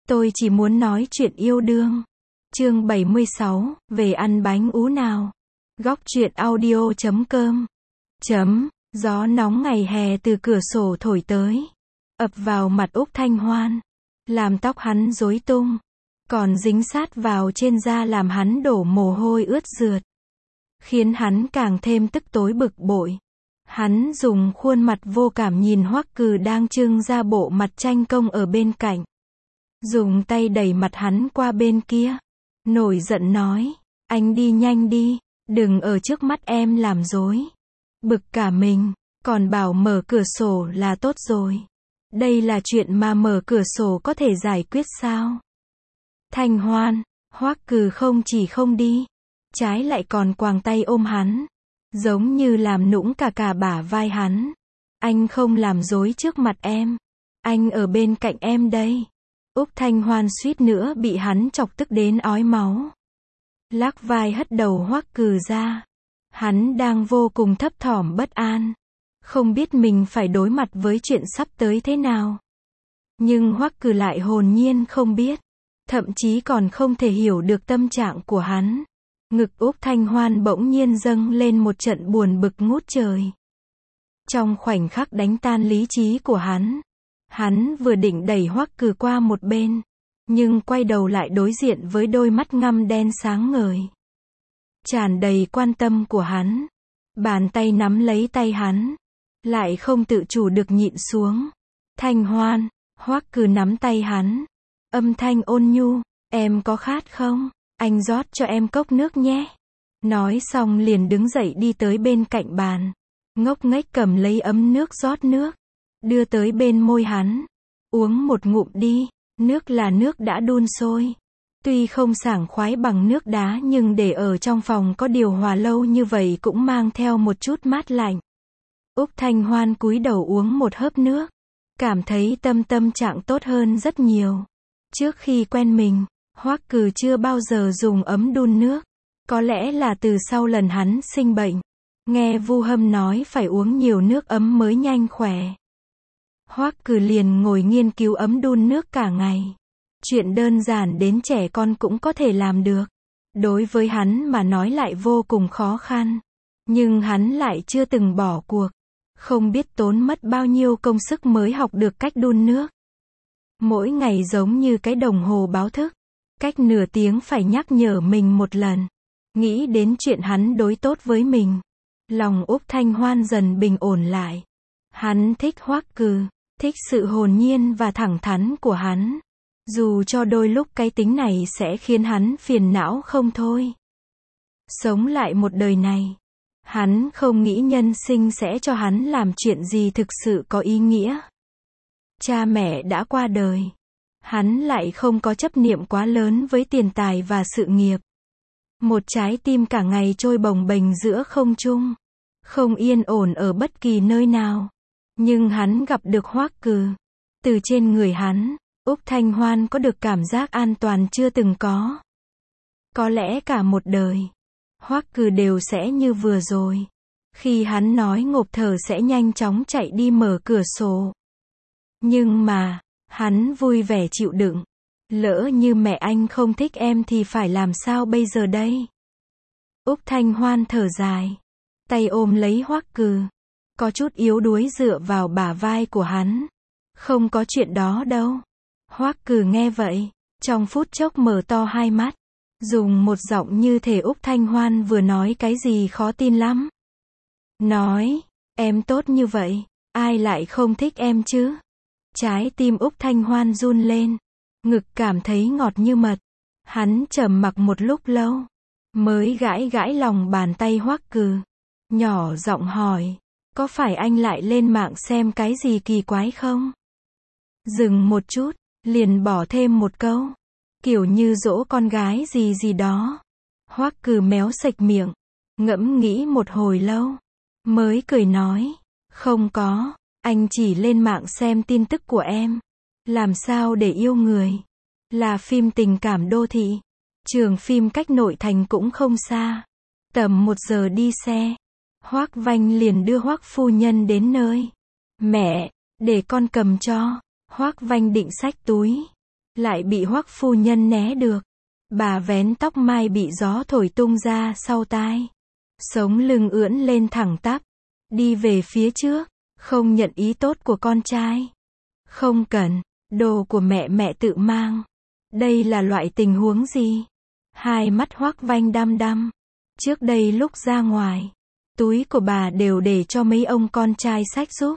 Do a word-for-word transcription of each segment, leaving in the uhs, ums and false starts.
Tôi chỉ muốn nói chuyện yêu đương. Chương bảy mươi sáu, về ăn bánh ú nào. Góc truyện audio chấm com. Chấm, gió nóng ngày hè từ cửa sổ thổi tới, ập vào mặt Úc Thanh Hoan, làm tóc hắn rối tung, còn dính sát vào trên da làm hắn đổ mồ hôi ướt rượt, khiến hắn càng thêm tức tối bực bội. Hắn dùng khuôn mặt vô cảm nhìn Hoắc Cừ đang trưng ra bộ mặt tranh công ở bên cạnh, dùng tay đẩy mặt hắn qua bên kia, nổi giận nói, anh đi nhanh đi, đừng ở trước mắt em làm rối. Bực cả mình, còn bảo mở cửa sổ là tốt rồi. Đây là chuyện mà mở cửa sổ có thể giải quyết sao? Thanh Hoan, Hoắc Cừ không chỉ không đi, trái lại còn quàng tay ôm hắn, giống như làm nũng cả cả bả vai hắn. Anh không làm rối trước mặt em, anh ở bên cạnh em đây. Úc Thanh Hoan suýt nữa bị hắn chọc tức đến ói máu. Lắc vai hất đầu Hoắc Cừ ra. Hắn đang vô cùng thấp thỏm bất an, không biết mình phải đối mặt với chuyện sắp tới thế nào. Nhưng Hoắc Cừ lại hồn nhiên không biết, thậm chí còn không thể hiểu được tâm trạng của hắn. Ngực Úc Thanh Hoan bỗng nhiên dâng lên một trận buồn bực ngút trời. Trong khoảnh khắc đánh tan lý trí của hắn, hắn vừa định đẩy Hoắc Cừ qua một bên, nhưng quay đầu lại đối diện với đôi mắt ngăm đen sáng ngời, tràn đầy quan tâm của hắn. Bàn tay nắm lấy tay hắn, lại không tự chủ được nhịn xuống. Thanh Hoan, Hoắc Cừ nắm tay hắn, âm thanh ôn nhu, em có khát không? Anh rót cho em cốc nước nhé. Nói xong liền đứng dậy đi tới bên cạnh bàn, ngốc nghếch cầm lấy ấm nước rót nước, đưa tới bên môi hắn. Uống một ngụm đi, nước là nước đã đun sôi. Tuy không sảng khoái bằng nước đá nhưng để ở trong phòng có điều hòa lâu như vậy cũng mang theo một chút mát lạnh. Úc Thanh Hoan cúi đầu uống một hớp nước, cảm thấy tâm tâm trạng tốt hơn rất nhiều. Trước khi quen mình, Hoắc Cừ chưa bao giờ dùng ấm đun nước. Có lẽ là từ sau lần hắn sinh bệnh, nghe Vu Hâm nói phải uống nhiều nước ấm mới nhanh khỏe, Hoắc Cừ liền ngồi nghiên cứu ấm đun nước cả ngày. Chuyện đơn giản đến trẻ con cũng có thể làm được, đối với hắn mà nói lại vô cùng khó khăn. Nhưng hắn lại chưa từng bỏ cuộc, không biết tốn mất bao nhiêu công sức mới học được cách đun nước. Mỗi ngày giống như cái đồng hồ báo thức, cách nửa tiếng phải nhắc nhở mình một lần. Nghĩ đến chuyện hắn đối tốt với mình, lòng Úc Thanh Hoan dần bình ổn lại. Hắn thích Hoắc Cừ, thích sự hồn nhiên và thẳng thắn của hắn, dù cho đôi lúc cái tính này sẽ khiến hắn phiền não không thôi. Sống lại một đời này, hắn không nghĩ nhân sinh sẽ cho hắn làm chuyện gì thực sự có ý nghĩa. Cha mẹ đã qua đời, hắn lại không có chấp niệm quá lớn với tiền tài và sự nghiệp. Một trái tim cả ngày trôi bồng bềnh giữa không trung, không yên ổn ở bất kỳ nơi nào. Nhưng hắn gặp được Hoắc Cừ, từ trên người hắn, Úc Thanh Hoan có được cảm giác an toàn chưa từng có. Có lẽ cả một đời, Hoắc Cừ đều sẽ như vừa rồi, khi hắn nói ngộp thở sẽ nhanh chóng chạy đi mở cửa sổ. Nhưng mà, hắn vui vẻ chịu đựng. Lỡ như mẹ anh không thích em thì phải làm sao bây giờ đây? Úc Thanh Hoan thở dài, tay ôm lấy Hoắc Cừ, có chút yếu đuối dựa vào bả vai của hắn. Không có chuyện đó đâu. Hoắc Cừ nghe vậy, trong phút chốc mở to hai mắt, dùng một giọng như thể Úc Thanh Hoan vừa nói cái gì khó tin lắm. Nói, em tốt như vậy, ai lại không thích em chứ? Trái tim Úc Thanh Hoan run lên, ngực cảm thấy ngọt như mật. Hắn trầm mặc một lúc lâu, mới gãi gãi lòng bàn tay Hoắc Cừ, nhỏ giọng hỏi, có phải anh lại lên mạng xem cái gì kỳ quái không? Dừng một chút, liền bỏ thêm một câu, kiểu như dỗ con gái gì gì đó. Hoắc Cừ méo sạch miệng, ngẫm nghĩ một hồi lâu, mới cười nói, không có, anh chỉ lên mạng xem tin tức của em. Làm sao để yêu người? Là phim tình cảm đô thị. Trường phim cách nội thành cũng không xa, tầm một giờ đi xe. Hoắc Vanh liền đưa Hoắc phu nhân đến nơi. Mẹ, để con cầm cho. Hoắc Vanh định xách túi, lại bị Hoắc phu nhân né được. Bà vén tóc mai bị gió thổi tung ra sau tai. Sống lưng ưỡn lên thẳng tắp. Đi về phía trước. Không nhận ý tốt của con trai. Không cần. Đồ của mẹ mẹ tự mang. Đây là loại tình huống gì? Hai mắt Hoắc Vanh đăm đăm. Trước đây lúc ra ngoài, túi của bà đều để cho mấy ông con trai xách giúp.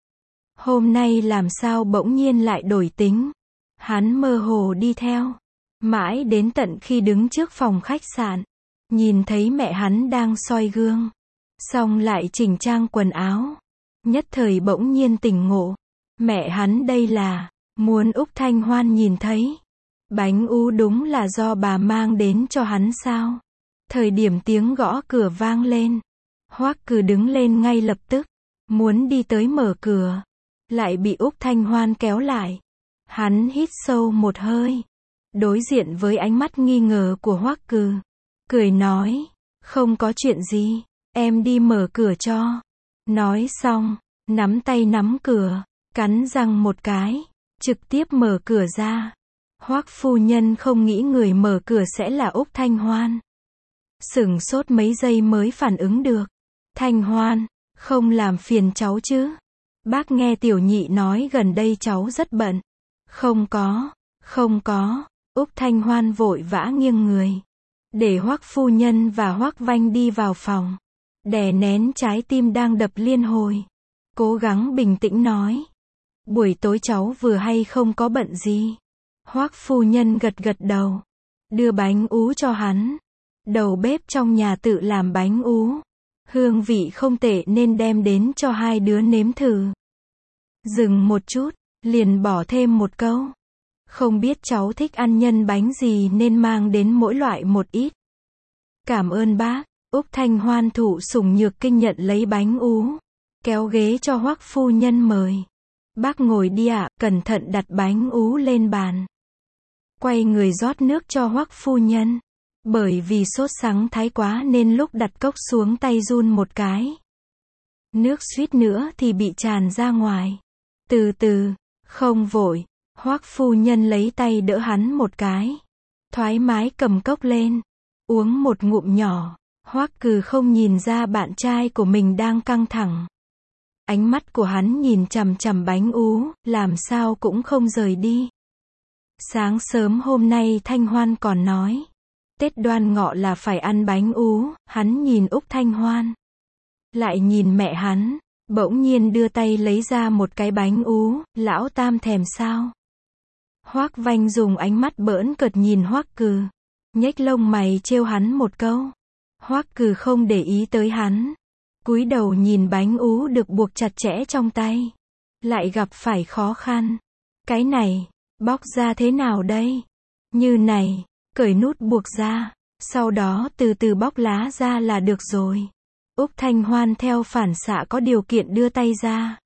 Hôm nay làm sao bỗng nhiên lại đổi tính. Hắn mơ hồ đi theo. Mãi đến tận khi đứng trước phòng khách sạn. Nhìn thấy mẹ hắn đang soi gương. Xong lại chỉnh trang quần áo. Nhất thời bỗng nhiên tỉnh ngộ. Mẹ hắn đây là muốn Úc Thanh Hoan nhìn thấy. Bánh ú đúng là do bà mang đến cho hắn sao? Thời điểm tiếng gõ cửa vang lên. Hoắc Cừ đứng lên ngay lập tức. Muốn đi tới mở cửa. Lại bị Úc Thanh Hoan kéo lại. Hắn hít sâu một hơi. Đối diện với ánh mắt nghi ngờ của Hoắc Cừ. Cười nói. Không có chuyện gì. Em đi mở cửa cho. Nói xong. Nắm tay nắm cửa. Cắn răng một cái. Trực tiếp mở cửa ra. Hoắc phu nhân không nghĩ người mở cửa sẽ là Úc Thanh Hoan. Sửng sốt mấy giây mới phản ứng được. Thanh Hoan, không làm phiền cháu chứ? Bác nghe tiểu nhị nói gần đây cháu rất bận. Không có, không có. Úc Thanh Hoan vội vã nghiêng người. Để Hoắc phu nhân và Hoắc Vanh đi vào phòng. Đè nén trái tim đang đập liên hồi. Cố gắng bình tĩnh nói. Buổi tối cháu vừa hay không có bận gì. Hoắc phu nhân gật gật đầu. Đưa bánh ú cho hắn. Đầu bếp trong nhà tự làm bánh ú. Hương vị không tệ nên đem đến cho hai đứa nếm thử. Dừng một chút, liền bỏ thêm một câu. Không biết cháu thích ăn nhân bánh gì nên mang đến mỗi loại một ít. Cảm ơn bác. Úc Thanh Hoan thụ sủng nhược kinh nhận lấy bánh ú. Kéo ghế cho Hoắc phu nhân mời. Bác ngồi đi ạ, cẩn thận đặt bánh ú lên bàn. Quay người rót nước cho Hoắc phu nhân. Bởi vì sốt sắng thái quá nên lúc đặt cốc xuống tay run một cái. Nước suýt nữa thì bị tràn ra ngoài. Từ từ, không vội. Hoắc phu nhân lấy tay đỡ hắn một cái. Thoải mái cầm cốc lên. Uống một ngụm nhỏ. Hoắc Cừ không nhìn ra bạn trai của mình đang căng thẳng. Ánh mắt của hắn nhìn chằm chằm bánh ú, làm sao cũng không rời đi. Sáng sớm hôm nay Thanh Hoan còn nói. Tết Đoan Ngọ là phải ăn bánh ú, hắn nhìn Úc Thanh Hoan. Lại nhìn mẹ hắn, bỗng nhiên đưa tay lấy ra một cái bánh ú, lão tam thèm sao? Hoắc Vanh dùng ánh mắt bỡn cợt nhìn Hoắc Cừ. Nhếch lông mày trêu hắn một câu. Hoắc Cừ không để ý tới hắn. Cúi đầu nhìn bánh ú được buộc chặt chẽ trong tay. Lại gặp phải khó khăn. Cái này, bóc ra thế nào đây? Như này, cởi nút buộc ra. Sau đó từ từ bóc lá ra là được rồi. Úc Thanh Hoan theo phản xạ có điều kiện đưa tay ra.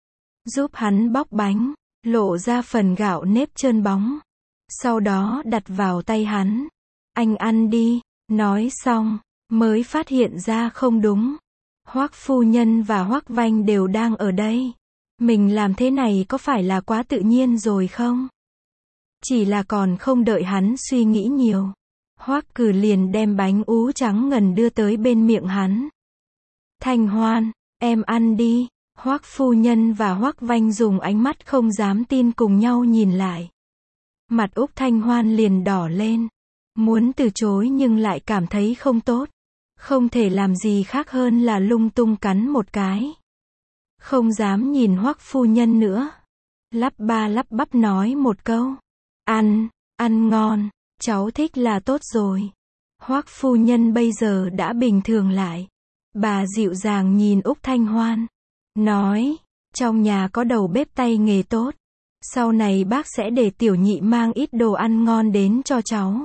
Giúp hắn bóc bánh. Lộ ra phần gạo nếp trơn bóng. Sau đó đặt vào tay hắn. Anh ăn đi. Nói xong, mới phát hiện ra không đúng. Hoắc phu nhân và Hoắc Vanh đều đang ở đây. Mình làm thế này có phải là quá tự nhiên rồi không? Chỉ là còn không đợi hắn suy nghĩ nhiều. Hoắc Cừ liền đem bánh ú trắng ngần đưa tới bên miệng hắn. Thanh Hoan, em ăn đi. Hoắc phu nhân và Hoắc Vanh dùng ánh mắt không dám tin cùng nhau nhìn lại. Mặt Úc Thanh Hoan liền đỏ lên. Muốn từ chối nhưng lại cảm thấy không tốt. Không thể làm gì khác hơn là lung tung cắn một cái. Không dám nhìn Hoắc phu nhân nữa. Lắp ba lắp bắp nói một câu. Ăn, ăn ngon, cháu thích là tốt rồi. Hoắc phu nhân bây giờ đã bình thường lại. Bà dịu dàng nhìn Úc Thanh Hoan. Nói, trong nhà có đầu bếp tay nghề tốt. Sau này bác sẽ để tiểu nhị mang ít đồ ăn ngon đến cho cháu.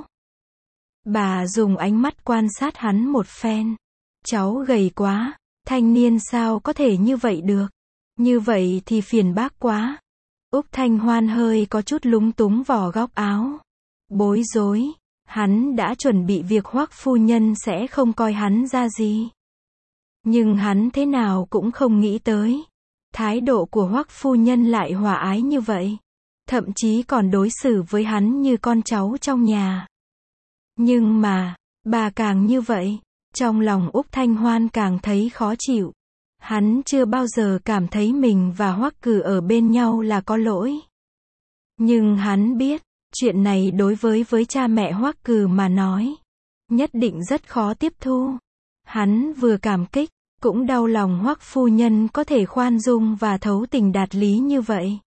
Bà dùng ánh mắt quan sát hắn một phen. Cháu gầy quá, thanh niên sao có thể như vậy được. Như vậy thì phiền bác quá. Úc Thanh Hoan hơi có chút lúng túng vò góc áo. Bối rối, hắn đã chuẩn bị việc Hoắc phu nhân sẽ không coi hắn ra gì. Nhưng hắn thế nào cũng không nghĩ tới. Thái độ của Hoắc phu nhân lại hòa ái như vậy. thậm chí còn đối xử với hắn như con cháu trong nhà. Nhưng mà, bà càng như vậy, trong lòng Úc Thanh Hoan càng thấy khó chịu. Hắn chưa bao giờ cảm thấy mình và Hoắc Cử ở bên nhau là có lỗi. Nhưng hắn biết, chuyện này đối với với cha mẹ Hoắc Cử mà nói, nhất định rất khó tiếp thu. Hắn vừa cảm kích, cũng đau lòng Hoắc phu nhân có thể khoan dung và thấu tình đạt lý như vậy.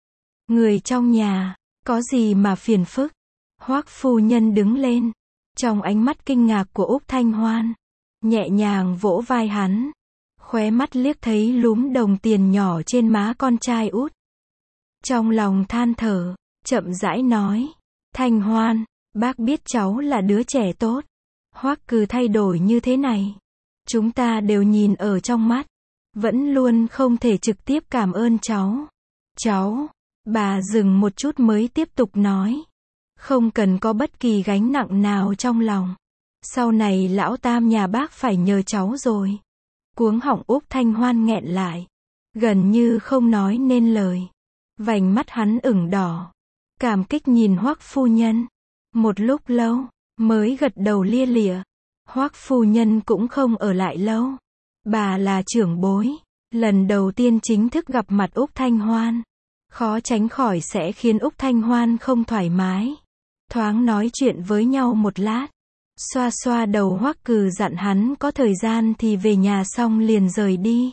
Người trong nhà, có gì mà phiền phức? Hoắc phu nhân đứng lên, trong ánh mắt kinh ngạc của Úc Thanh Hoan, nhẹ nhàng vỗ vai hắn, khóe mắt liếc thấy lúm đồng tiền nhỏ trên má con trai út. Trong lòng than thở, chậm rãi nói, Thanh Hoan, bác biết cháu là đứa trẻ tốt. Hoắc Cử thay đổi như thế này, chúng ta đều nhìn ở trong mắt, vẫn luôn không thể trực tiếp cảm ơn cháu. Cháu, bà dừng một chút mới tiếp tục nói, không cần có bất kỳ gánh nặng nào trong lòng. Sau này lão tam nhà bác phải nhờ cháu rồi. Cuống họng Úc Thanh Hoan nghẹn lại, gần như không nói nên lời. Vành mắt hắn ửng đỏ, cảm kích nhìn Hoắc phu nhân. Một lúc lâu, mới gật đầu lia lịa. Hoắc phu nhân cũng không ở lại lâu. Bà là trưởng bối, lần đầu tiên chính thức gặp mặt Úc Thanh Hoan, khó tránh khỏi sẽ khiến Úc Thanh Hoan không thoải mái. Thoáng nói chuyện với nhau một lát, xoa xoa đầu Hoắc Cử dặn hắn có thời gian thì về nhà xong liền rời đi.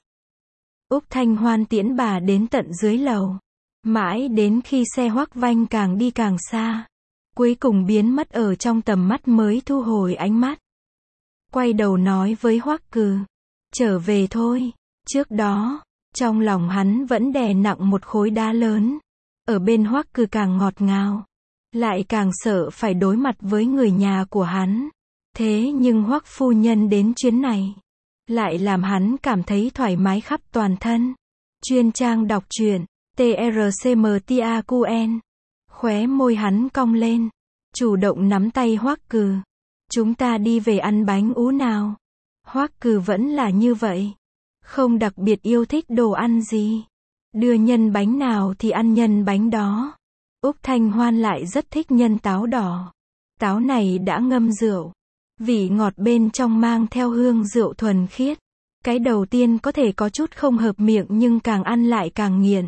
Úc Thanh Hoan tiễn bà đến tận dưới lầu, mãi đến khi xe Hoắc Vanh càng đi càng xa, cuối cùng biến mất ở trong tầm mắt mới thu hồi ánh mắt. Quay đầu nói với Hoắc Cử, trở về thôi. Trước đó, trong lòng hắn vẫn đè nặng một khối đá lớn. Ở bên Hoắc Cử càng ngọt ngào, lại càng sợ phải đối mặt với người nhà của hắn. Thế nhưng Hoắc phu nhân đến chuyến này, lại làm hắn cảm thấy thoải mái khắp toàn thân. Chuyên trang đọc truyện, T R C M T A Q N. Khóe môi hắn cong lên, chủ động nắm tay Hoắc Cử. Chúng ta đi về ăn bánh ú nào. Hoắc Cử vẫn là như vậy, không đặc biệt yêu thích đồ ăn gì. Đưa nhân bánh nào thì ăn nhân bánh đó. Úc Thanh Hoan lại rất thích nhân táo đỏ. Táo này đã ngâm rượu, vị ngọt bên trong mang theo hương rượu thuần khiết. Cái đầu tiên có thể có chút không hợp miệng nhưng càng ăn lại càng nghiện.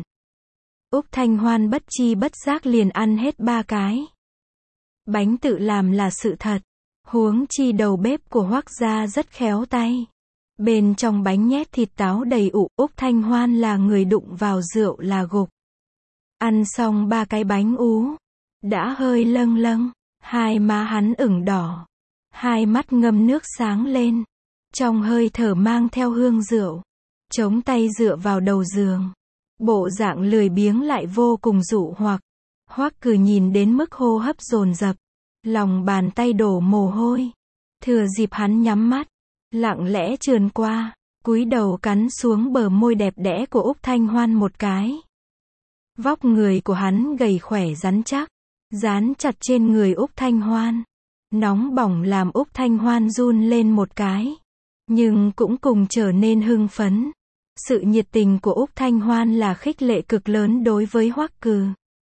Úc Thanh Hoan bất chi bất giác liền ăn hết ba cái. Bánh tự làm là sự thật, huống chi đầu bếp của Hoắc gia rất khéo tay. Bên trong bánh nhét thịt táo đầy ụ, Úc Thanh Hoan là người đụng vào rượu là gục. Ăn xong ba cái bánh ú, đã hơi lâng lâng, hai má hắn ửng đỏ, hai mắt ngâm nước sáng lên, trong hơi thở mang theo hương rượu, chống tay dựa vào đầu giường, bộ dạng lười biếng lại vô cùng dụ hoặc. Hoắc Cử nhìn đến mức hô hấp dồn dập, lòng bàn tay đổ mồ hôi, thừa dịp hắn nhắm mắt, lặng lẽ trườn qua, cúi đầu cắn xuống bờ môi đẹp đẽ của Úc Thanh Hoan một cái. Vóc người của hắn gầy khỏe rắn chắc, dán chặt trên người Úc Thanh Hoan, nóng bỏng làm Úc Thanh Hoan run lên một cái, nhưng cũng cùng trở nên hưng phấn. Sự nhiệt tình của Úc Thanh Hoan là khích lệ cực lớn đối với Hoắc Cử.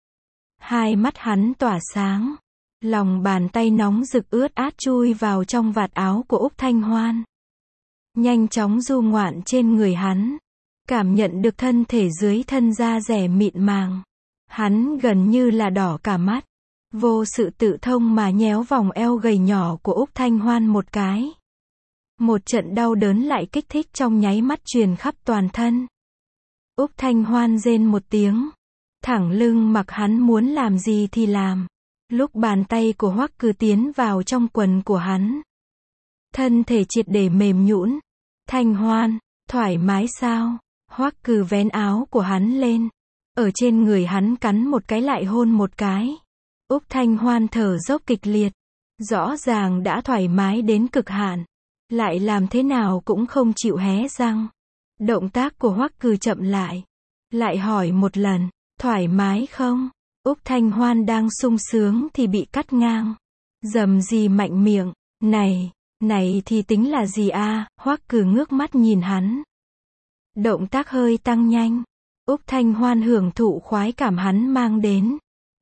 Hai mắt hắn tỏa sáng, lòng bàn tay nóng rực ướt át chui vào trong vạt áo của Úc Thanh Hoan, nhanh chóng du ngoạn trên người hắn, cảm nhận được thân thể dưới thân da dẻ mịn màng. Hắn gần như là đỏ cả mắt, vô sự tự thông mà nhéo vòng eo gầy nhỏ của Úc Thanh Hoan một cái. Một trận đau đớn lại kích thích trong nháy mắt truyền khắp toàn thân. Úc Thanh Hoan rên một tiếng, thẳng lưng mặc hắn muốn làm gì thì làm. Lúc bàn tay của Hoắc Cử tiến vào trong quần của hắn, thân thể triệt để mềm nhũn. Thanh Hoan, thoải mái sao? Hoắc Cử vén áo của hắn lên, ở trên người hắn cắn một cái lại hôn một cái. Úc Thanh Hoan thở dốc kịch liệt, rõ ràng đã thoải mái đến cực hạn, lại làm thế nào cũng không chịu hé răng. Động tác của Hoắc Cử chậm lại, lại hỏi một lần, thoải mái không? Úc Thanh Hoan đang sung sướng thì bị cắt ngang. Dầm gì mạnh miệng, này, này thì tính là gì a? À? Hoắc Cử ngước mắt nhìn hắn. Động tác hơi tăng nhanh. Úc Thanh Hoan hưởng thụ khoái cảm hắn mang đến.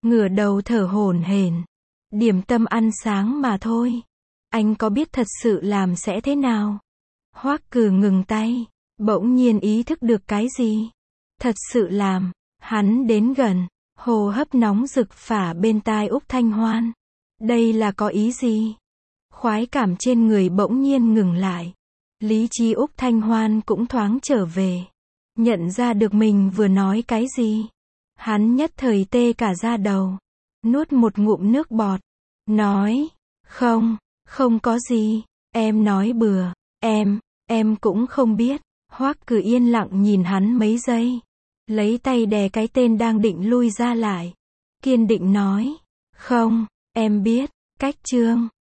ngửa đầu thở hổn hển. Điểm tâm ăn sáng mà thôi. Anh có biết thật sự làm sẽ thế nào? Hoắc Cử ngừng tay, bỗng nhiên ý thức được cái gì. Thật sự làm, hắn đến gần, hô hấp nóng rực phả bên tai Úc Thanh Hoan. Đây là có ý gì? Khoái cảm trên người bỗng nhiên ngừng lại. Lý trí Úc Thanh Hoan cũng thoáng trở về. Nhận ra được mình vừa nói cái gì. Hắn nhất thời tê cả da đầu. Nuốt một ngụm nước bọt. Nói, không, không có gì, em nói bừa, em, em cũng không biết. Hoắc Cử yên lặng nhìn hắn mấy giây. Lấy tay đè cái tên đang định lui ra lại. Kiên định nói, không, em biết, cách Trương